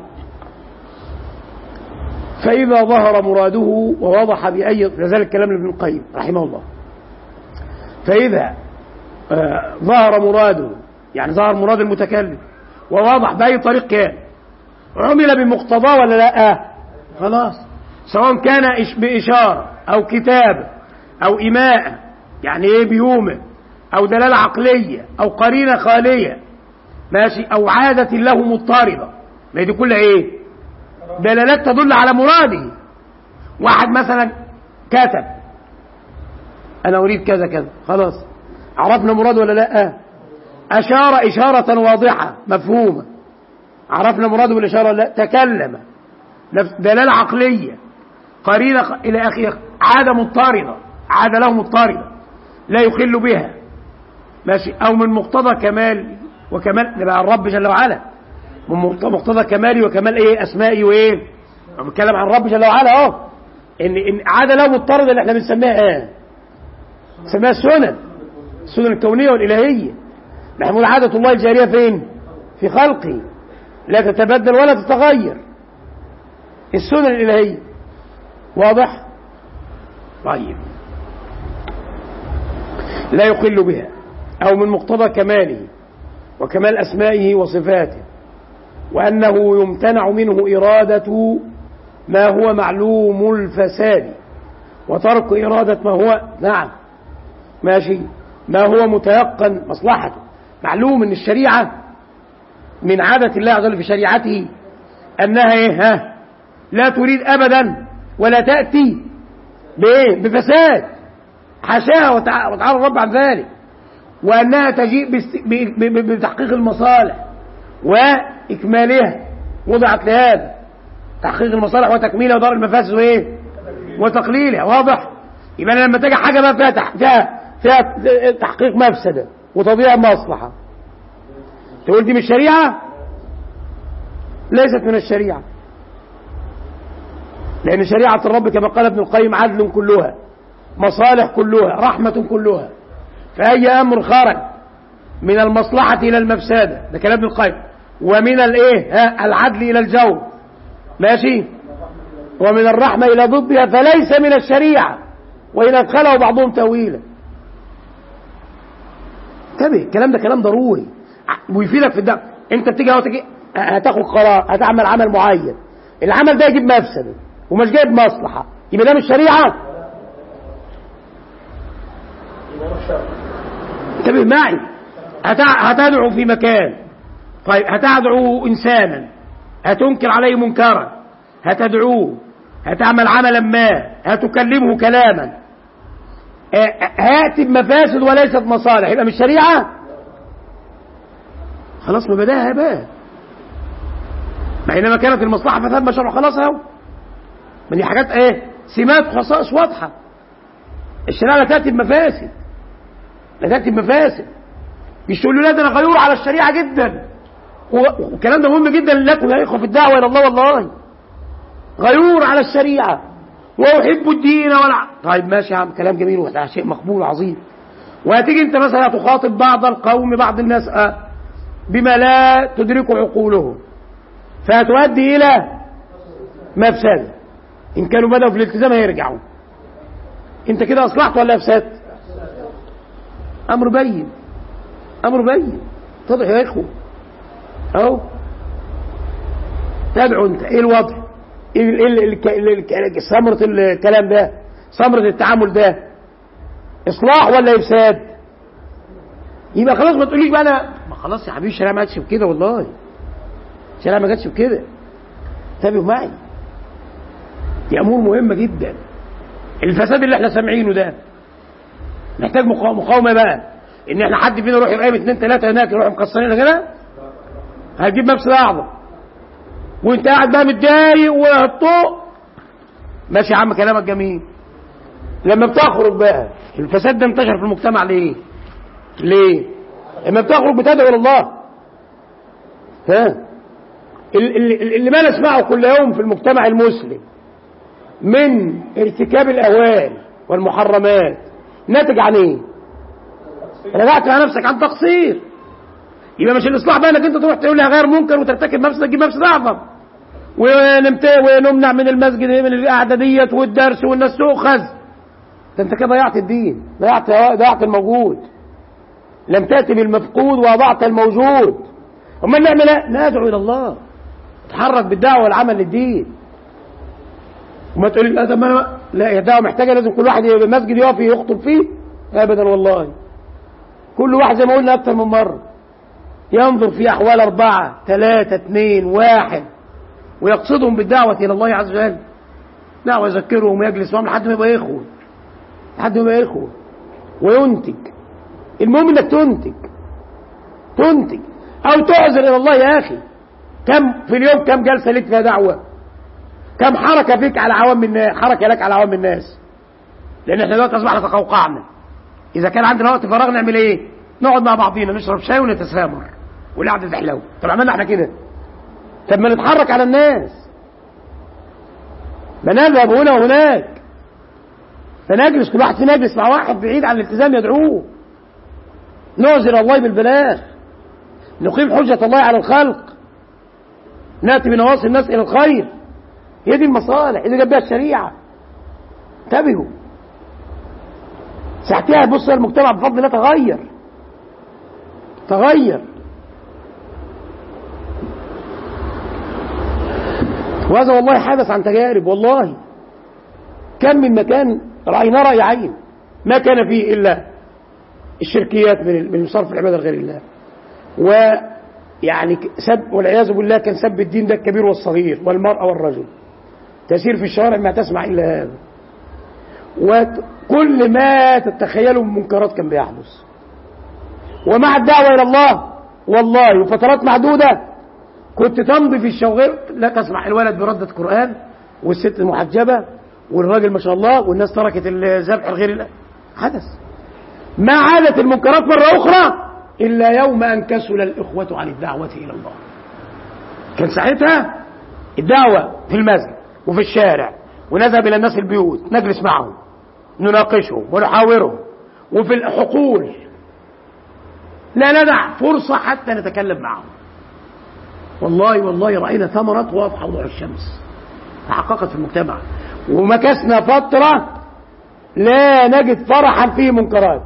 B: فإذا ظهر مراده ووضح بأي، لذلك كلام ابن القيم رحمه الله، فإذا ظهر مراده يعني ظهر مراد المتكلم وواضح بأي طريق كان عمل بمقتضاه ولا لا، خلاص، سواء كان بإشارة أو كتابة أو إيماء، يعني إيه بيومه، أو دلالة عقلية أو قرينة خالية ماشي، أو عادة له مضطردة، ما دي كلها إيه؟ دلالات تدل على مراده. واحد مثلا كتب أنا أريد كذا كذا، خلاص عرفنا مراده ولا لا؟ أشار إشارة واضحة مفهومة، عرفنا مراده بالإشارة لا؟ تكلم، دلالة عقلية قرينة إلى آخره، عادة مضطردة، عادة له مضطردة لا يخل بها ماشي، أو من مقتضى كمال وكمال نبقى الرب جل وعلا، من مقتضى كمالي وكمال إيه أسمائي وإيه، بنتكلم عن الرب جل وعلا أهو، إن عادة له مضطردة اللي إحنا بنسميها إيه؟ بنسميها السنن الكونية والإلهية. محمول عادة الله الجارية فين؟ في خلقه لا تتبدل ولا تتغير، السنن الإلهية. واضح؟ طيب لا يقل بها، أو من مقتضى كماله وكمال أسمائه وصفاته، وأنه يمتنع منه إرادة ما هو معلوم الفساد، وترك إرادة ما هو نعم ماشي ما هو متيقن مصلحته. معلوم ان الشريعة من عادة الله عز وجل في شريعته انها ايه؟ لا تريد ابدا ولا تأتي بايه؟ بفساد، حاشاها وتعالى الرب عن ذلك، وانها تجيء بتحقيق المصالح واكمالها، وضعت لهذا تحقيق المصالح وتكميلها ودار المفاسد وايه؟ وتقليلها. واضح؟ يبقى لما تجي حاجة بقى فيها تحقيق مفسدة وتضييع مصلحة، تقول دي من الشريعة؟ ليست من الشريعة، لأن شريعة الرب كما قال ابن القيم عدل كلها، مصالح كلها، رحمة كلها، فأي أمر خرج من المصلحة إلى المفسدة، ده كلام ابن القيم، ومن العدل إلى الجور ماشي، ومن الرحمة إلى ضدها، فليس من الشريعة، وإن أدخله بعضهم تأويلا. انتبه، الكلام ده كلام ضروري ويفيدك في الدعوة. انت بتيجي هتاخد قرار، هتعمل عمل معين، العمل ده يجيب مفسده ومش جايب مصلحة، يبقى ده مش شريعة. انتبه معي، هتدعو في مكان، طيب هتدعو إنسانا، هتنكر عليه منكرا، هتدعوه، هتعمل عملا ما، هتكلمه كلاما، هاتي بمفاسد وليست مصالح، يبقى مش شريعة. خلاص ما بداها بقى، بينما كانت المصلحة فساد مشروع، خلاص اهو. ما دي حاجات ايه؟ سمات خصائص واضحة. الشريعة لا تأتي بمفاسد، لا تأتي بمفاسد. مش تقول له لا ده انا غيور على الشريعة جدا، والكلام ده مهم جدا لكم يا اخوة في الدعوة الى الله، والله غيور على الشريعة وأحب الدين طيب ماشي يا عم، كلام جميل وده شيء مقبول وعظيم. وهتيجي انت مثلا تخاطب بعض القوم، بعض الناس بما لا تدرك عقولهم، فهتؤدي إلى مفسدة. إن كانوا بدأوا في الالتزام هيرجعوا، انت كده أصلحت ولا أفسدت؟ أمر بين، أمر بين، تضح يا إخوة أهو. تابعوا انت ايه الوضع، ثمرة الكلام ده، ثمرة التعامل ده إصلاح ولا إفساد؟ يبقى خلاص ما تقوليش بقى أنا خلاص يا حبيبي الشريعة ما جاتش بكده، والله الشريعة ما جاتش بكده. انتبهوا معي، دي أمور مهمة جدا. الفساد اللي احنا سامعينه ده محتاج مقاومة بقى، إن احنا حد فينا يروح يقيم 2 3 هناك يروح مكسرين كده، هتجيب مفسدة أعظم، وانت قاعد بقى متضايق وهتطوق. ماشي يا عم كلامك جميل، لما بتخرج بقى الفساد ده انتشر في المجتمع ليه؟ لما بتخرج بتدعو الى الله. اللي ما نسمعه كل يوم في المجتمع المسلم من ارتكاب الاهوال والمحرمات ناتج عن ايه؟ رجعت على نفسك عن تقصير. يبقى مش الاصلاح بقى انك انت تروح تقول لها غير منكر وترتكب مفسده تجيب مفسده اعظم، ونمنع من المسجد من القعده ديت والدرس والناس تؤخذ. ده انت كده ضيعت الدين، ضيعت الموجود، لم تأتي بالمفقود وضعت الموجود. أما نعمل ايه؟ ندعو الى الله، تحرك بالدعوه والعمل للدين. وما تقول لي لا الدعوه محتاجه لازم كل واحد يبقى مسجد يقف يخطب فيه، ابدا والله. كل واحد زي ما قلنا أكثر من مرة ينظر في أحوال 4 3 2 1 ويقصدهم بالدعوة إلى الله عز وجل، دعوة يذكرهم ويجلس معهم لحد ما يبقى إخوة، لحد ما يبقى إخوة وينتج. المهم إنك تنتج أو تعذر إلى الله يا أخي. كم في اليوم كم جلسة لك فيها دعوة؟ كم حركة فيك على عوام الناس، حركة لك على عوام الناس؟ لأن احنا دلوقتي أصبحنا تقوقعنا. إذا كان عندنا وقت فراغ نعمل إيه؟ نقعد مع بعضينا نشرب شاي ونتسامر والقعدة تحلو. طب عملنا احنا كده؟ طب ما نتحرك على الناس، ما نذهب هنا وهناك، فنجلس كل واحد فينا يجلس مع واحد بعيد عن الالتزام يدعوه، نعذر الله بالبلاغ، نقيم حجة الله على الخلق، نأتي بنواصي الناس إلى الخير. هي دي المصالح اللي جاب بها الشريعة. انتبهوا، ساعتها تبص المجتمع بفضل الله تغير. وهذا والله حدث عن تجارب. والله كم من مكان رأينا رأي عين ما كان فيه إلا الشركيات من صرف العبادة لغير الله، ويعني سب والعياذ بالله كان سب الدين ده الكبير والصغير والمرأة والرجل، تسير في الشوارع ما تسمع إلا هذا، وكل ما تتخيله من منكرات كان بيحدث. ومع الدعوة إلى الله والله وفترات معدودة كنت تمضي في الشوارع لا تسمع الولد بردة قرآن والست المحجبة والراجل ما شاء الله والناس تركت الذبح الغير الله. حدث. ما عادت المنكرات مرة أخرى إلا يوم أن كسل الإخوة عن الدعوة إلى الله. كان ساعتها الدعوة في المسجد وفي الشارع، ونذهب إلى الناس البيوت نجلس معهم نناقشهم ونحاورهم، وفي الحقول لا ندع فرصة حتى نتكلم معهم. والله رأينا ثمرات واضحة وضوح الشمس تحققت في المجتمع، ومكثنا فترة لا نجد فرحا فيه منكرات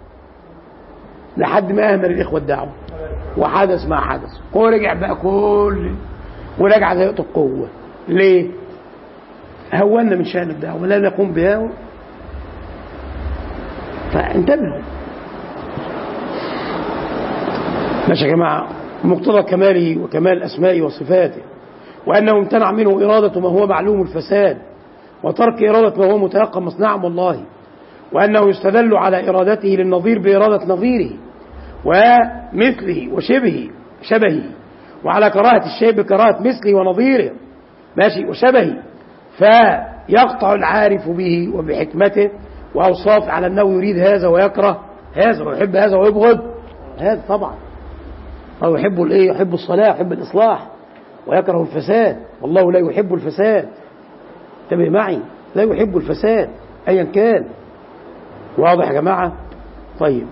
B: لحد ما أهمل الإخوة الدعوة وحدث ما حدث. ورجع بقى ورجع زي القوة. ليه؟ هونا من شأن الدعوة لا نقوم بها. فانتبهوا ماشي يا جماعة. مقتضى كماله وكمال أسمائه وصفاته، وأنه امتنع منه إرادة ما هو معلوم الفساد وترك إرادة ما هو متيقن مصنعا والله، وأنه يستدل على إرادته للنظير بإرادة نظيره ومثله شبهه، وعلى كراهة الشيء بكراهة مثله ونظيره ماشي وشبهه، فيقطع العارف به وبحكمته وأوصاف على أنه يريد هذا ويكره هذا ويحب هذا ويبغض هذا. طبعا هو يحب الايه؟ يحب الصلاح يحب الإصلاح ويكره الفساد، والله لا يحب الفساد. انتبه معي، لا يحب الفساد أيا كان. واضح يا جماعة؟ طيب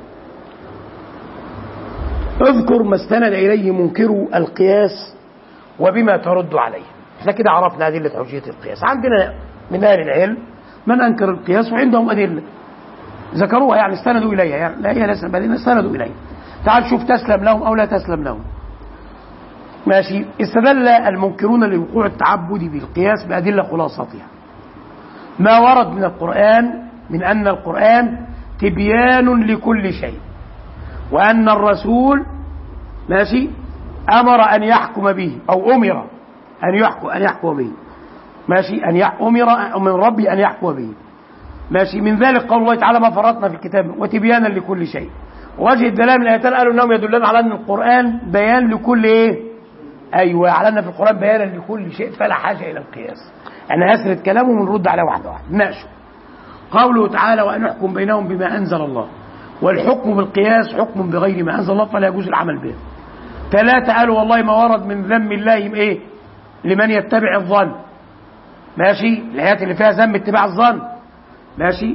B: اذكر ما استند إليه منكرو القياس وبما ترد عليه. احنا كده عرفنا أدلة حجية القياس. عندنا من أهل العلم من أنكر القياس وعندهم أدلة ذكروها، يعني استندوا إليها، يعني لا هي لسه بعدين استندوا إليها. تعال شوف تسلم لهم أو لا تسلم لهم. ماشي. استدل المنكرون لوقوع التعبد بالقياس بأدلة خلاصتها ما ورد من القرآن من أن القرآن تبيان لكل شيء، وأن الرسول ماشي أمر أن يحكم به أو أمر أن يحكم به ماشي أمر من ربي أن يحكم به ماشي. من ذلك قول الله تعالى ما فرطنا في الكتاب وتبيانا لكل شيء. وجه الدلالة من الآيتين قالوا أنهم يدلون على أن القرآن بيان لكل إيه؟ أيوة، على أن في القرآن بيانا لكل شيء فلا حاجة إلى القياس. أنا هسرد كلامه ونرد على واحدة ناشو. قوله تعالى وأن يحكم بينهم بما أنزل الله، والحكم بالقياس حكم بغير ما أنزل الله فلا يجوز العمل به. 3 قالوا والله ما ورد من ذم الله إيه؟ لمن يتبع الظن ماشي. الآيات اللي فيها ذم اتباع الظن ماشي.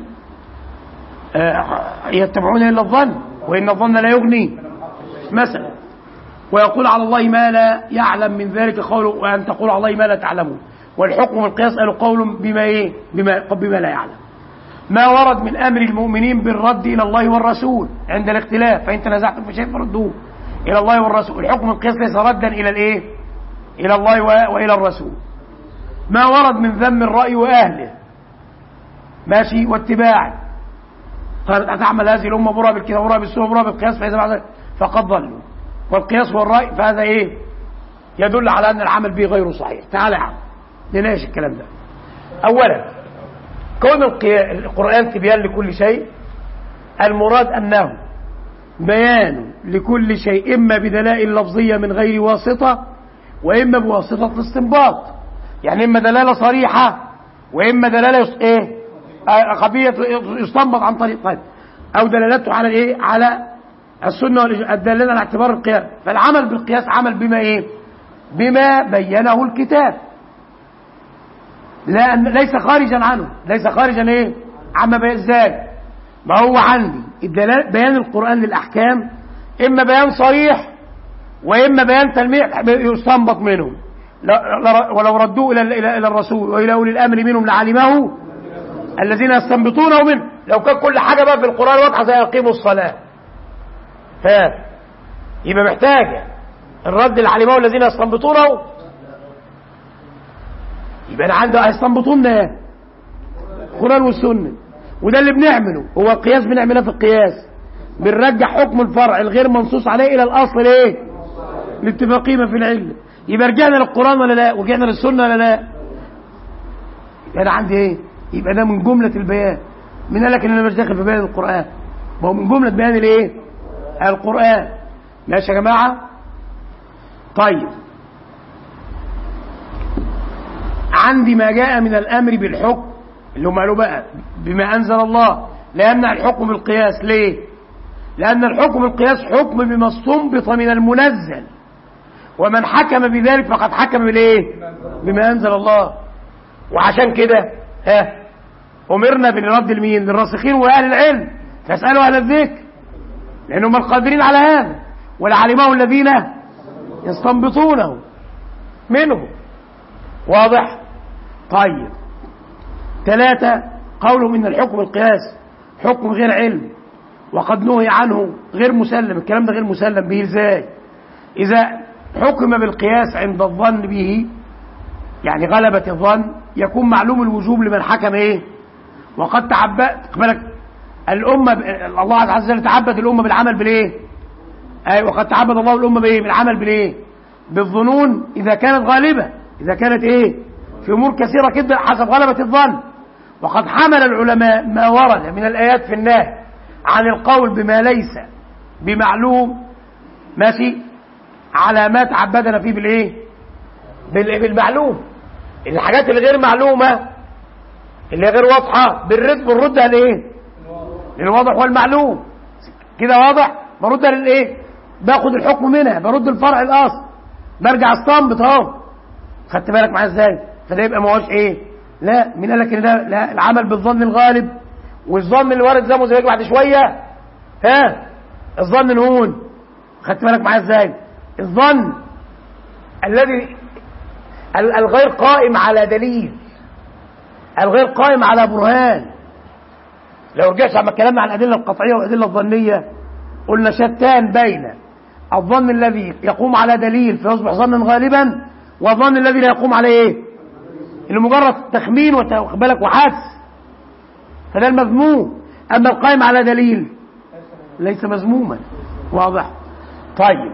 B: يتبعون إلا الظن وإن الظن لا يغني مثلا. ويقول على الله ما لا يعلم من ذلك قوله وأن تقول على الله ما لا تعلمون. والحكم بالقياس قالوا قول بما إيه؟ بما لا يعلم. ما ورد من أمر المؤمنين بالرد إلى الله والرسول عند الاختلاف، فإن تنازعتم في شيء فردوه إلى الله والرسول. الحكم القياس ليس ردا إلى الإيه؟ إلى الله وإلى الرسول. ما ورد من ذم الرأي وأهله ماشي واتباعه قالت أتعمل هذه الأمة برا بالكتاب برا بالسنة برا بالقياس فإذا بعد فقد ضلوا. والقياس والرأي فهذا إيه؟ يدل على أن العمل به غير صحيح. تعالى يا عم لناقش الكلام ده. أولا كون القرآن تبيان لكل شيء، المراد أنه بيان لكل شيء إما بدلائل لفظية من غير واسطة وإما بواسطة الاستنباط، يعني إما دلالة صريحة وإما دلالة خفية يستنبط عن طريق طيب، أو دلالته على إيه؟ على السنة الدالة على اعتبار القياس. فالعمل بالقياس عمل بما إيه؟ بما بينه الكتاب، ليس خارجا عنه، ليس خارجا إيه؟ عما بيان. إزاي؟ ما هو عندي بيان القرآن للأحكام إما بيان صريح وإما بيان تلميح يستنبط منه، ولو ردوه إلى الرسول وإلى أولي الأمر منهم لعلمه الذين يستنبطونه منه. لو كان كل حاجة بقى في القرآن واضحة زي يقيموا الصلاة يبقى محتاجة الرد لعلمه الذين يستنبطونه، يبقى أنا عنده هيستنبطونا القرآن والسنة، وده اللي بنعمله. هو القياس بنعمله في القياس بنرجع حكم الفرع الغير منصوص عليه إلى الأصل الايه؟ الاتفاقية في العلة. يبقى رجعنا للقرآن ولا لا؟ ورجعنا للسنة ولا لا؟ يبقى أنا عندي ايه؟ يبقى ده من جملة البيان. من قال لك ان انا مش داخل في بيان القرآن؟ ما هو من جملة بيان الايه؟ القرآن. ماشي يا جماعة؟ طيب عندي ما جاء من الأمر بالحكم اللي هم قالوا بقى بما أنزل الله لا يمنع الحكم بالقياس. ليه؟ لأن الحكم بالقياس حكم بما استنبط من المنزل، ومن حكم بذلك فقد حكم بالايه؟ بما أنزل الله. وعشان كده أمرنا بالرد لمين؟ للراسخين وأهل العلم، فاسألوا أهل الذكر لأنهم القادرين على هذا، ولعلمه الذين يستنبطونه منه. واضح؟ طيب 3 قولهم إن الحكم القياس حكم غير علم وقد نهي عنه غير مسلم. الكلام ده غير مسلم به. ازاي؟ إذا حكم بالقياس عند الظن به، يعني غلبة الظن، يكون معلوم الوجوب لمن حكم ايه؟ وقد تعبد بالك الأمة الله عز وجل تعبد الأمة بالعمل بالايه؟ وقد تعبد الله الأمة بايه؟ بالعمل بالايه؟ بالظنون إذا كانت غالبة، إذا كانت ايه؟ في أمور كثيرة كده حسب غلبة الظن. وقد حمل العلماء ما ورد من الآيات في النهي عن القول بما ليس بمعلوم ماشي على ما تعبدنا فيه بالايه؟ بالمعلوم. الحاجات اللي غير معلومة اللي غير واضحة بنردها لايه؟ للواضح والمعلوم. كده واضح؟ بردها للايه؟ باخد الحكم منها، برد الفرع الاصل، برجع استنبط اهو. خدت بالك معايا ازاي؟ فده يبقى ما هوش ايه؟ لا. مين قال لك ان ده لا؟ العمل بالظن الغالب، والظن اللي وارد زي ما زي بعد شويه الظن نون. خدت بالك معايا ازاي؟ الظن الذي الغير قائم على دليل، الغير قائم على برهان. لو رجعت على كلامنا عن الادله القطعيه والادله الظنيه قلنا شتان بين الظن الذي يقوم على دليل فيصبح ظنا غالبا، والظن الذي لا يقوم على ايه؟ اللي مجرد تخمين واخد بالك وحدس، فده المذموم. اما القائم على دليل ليس مذموما. واضح؟ طيب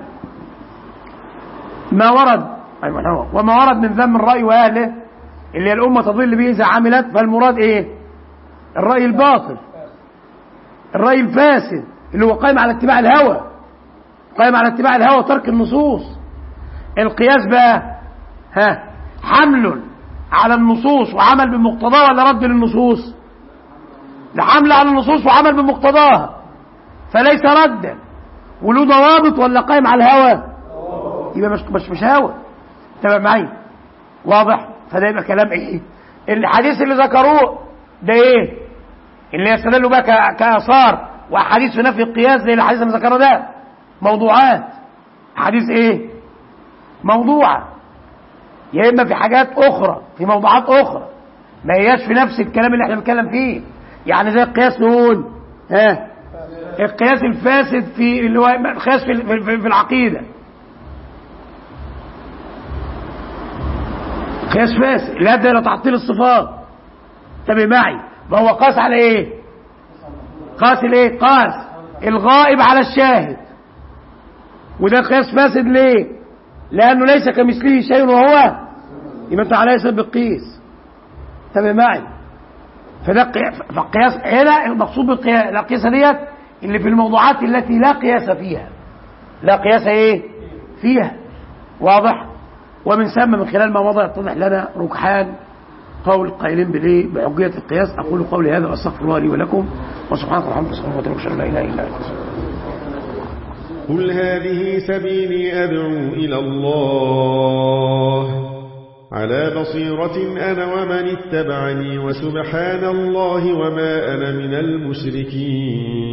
B: ما ورد وما ورد من ذم الرأي وأهله اللي الأمة تضل به إذا عملت، فالمراد إيه؟ الرأي الباطل، الرأي الفاسد اللي هو قائم على اتباع الهوى، قائم على اتباع الهوى وترك النصوص. القياس بقى حمل على النصوص وعمل بمقتضاها ولا رد للنصوص؟ ده حمل على النصوص وعمل بمقتضاها، فليس ردا. وله ضوابط ولا قائم على الهوى؟ يبقى مش هوى. تبع معي؟ واضح؟ فده يبقى كلام ايه؟ الحديث اللي ذكروه ده ايه؟ اللي يستدلوا بقى كآثار واحاديث في نفي القياس زي الحديث اللي ذكره ده موضوعات. حديث ايه؟ موضوعة، يا اما في حاجات اخرى، في موضوعات اخرى ما هياش في نفس الكلام اللي احنا بنتكلم فيه. يعني زي القياس نقول القياس الفاسد في اللي هو القياس في العقيدة، قياس فاسد لا ده لا تعطيل الصفات. تبع معي؟ ما هو قاس على ايه؟ قاس الايه؟ قاس الغائب على الشاهد، وده قياس فاسد. ليه؟ لانه ليس كمثله شيء وهو، يبقى انت على حسب القيس. تابع معي. فالقياس هنا المقصود بالقياس القياسه ديت اللي في الموضوعات التي لا قياس فيها، لا قياس ايه فيها، واضح؟ ومن ثم من خلال ما مضى يتضح لنا ركحان قول القائلين بالايه؟ بحجيه القياس. اقول قولي هذا واستغفر الله لي ولكم، وسبحانك اللهم وبحمدك اشهد ان لا اله الا انت.
C: قل هذه سبيلي أدعو إلى الله على بصيرة أنا ومن اتبعني، وسبحان الله وما أنا من المشركين.